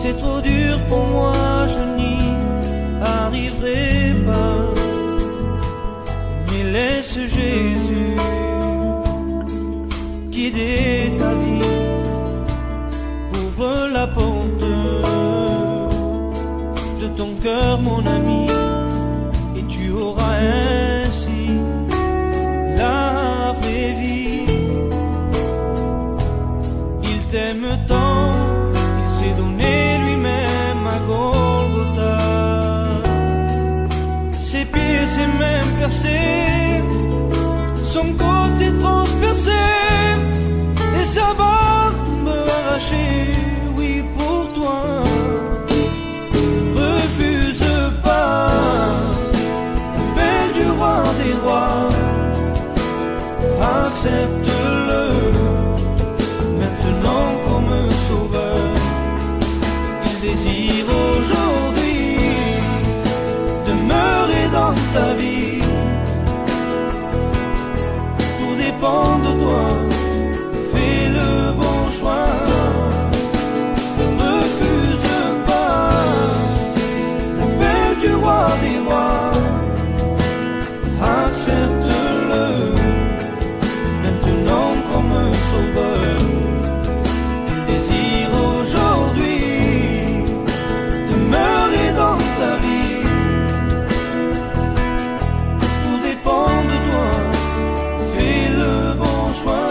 C'est trop dur pour moi, je n'y arriverai pas. Mais laisse Jésus guider ta vie. Ouvre la porte de ton cœur, mon ami, et tu auras ainsi la vraie vie. Il t'aime tant, il s'est donné lui-même à Golgotha. Ses pieds, ses mains percés, son côté transpercé, et sa barbe arrachée, oui pour toi. Refuse pas l'appel du roi des rois, accepte-le maintenant comme un sauveur. Il désire aujourd'hui demeurer dans ta vie. Tout dépend de toi, fais le bon choix. Refuse pas l'appel du roi des rois, accepte-le maintenant comme un sauveur. Il désire aujourd'hui demeurer dans ta vie. Tout dépend de toi, fais le bon choix.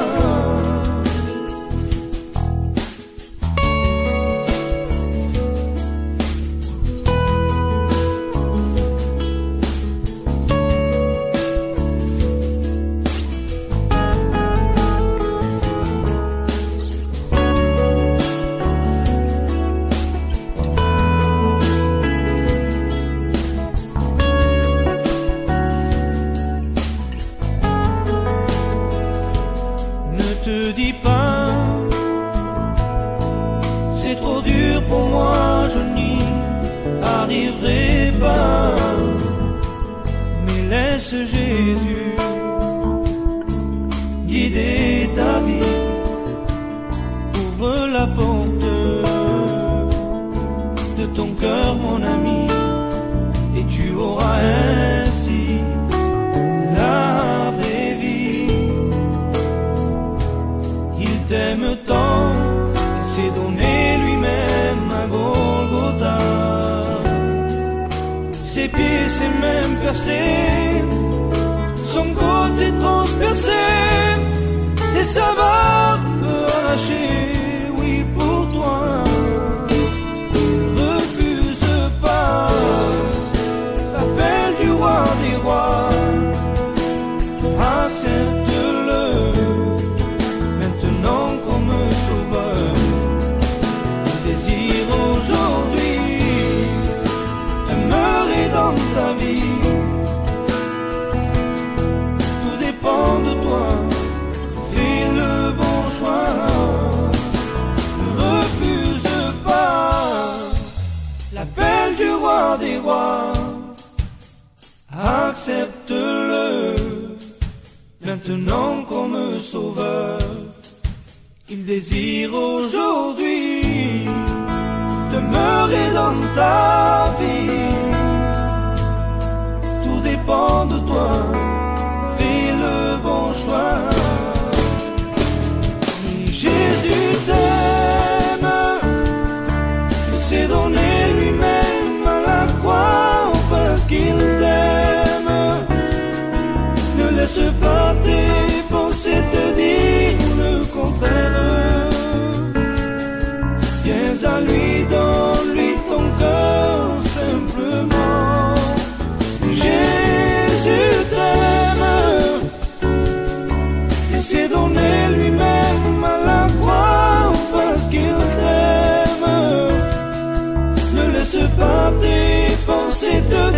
Ne te dis pas, c'est trop dur pour moi, je n'y arriverai pas. Mais laisse Jésus guider ta vie. Ouvre la porte de ton cœur, mon ami, et tu auras ainsi la vraie vie. Il t'aime tant, il s'est donné lui-même à Golgotha. Ses pieds, ses mains percés, son côté transpercé, et sa barbe arrachée, oui pour toi. Refuse pas l'appel du roi des rois, accepte-le maintenant comme un sauveur. Il désire aujourd'hui demeurer dans ta vie. Tout dépend de toi, fais le bon choix. Ne refuse pas l'appel du roi des rois, accepte-le maintenant comme un sauveur. Il désire aujourd'hui demeurer dans ta vie. Tout dépend de toi, fais le bon choix. Si Jésus t'aime, il s'est donné lui-même à la croix parce qu'il t'aime. Ne laisse pas tes pensées te dire le contraire. Viens à lui, donne-lui ton cœur simplement. Jésus t'aime, il s'est donné lui-même à la croix parce qu'il t'aime. Ne laisse pas tes pensées te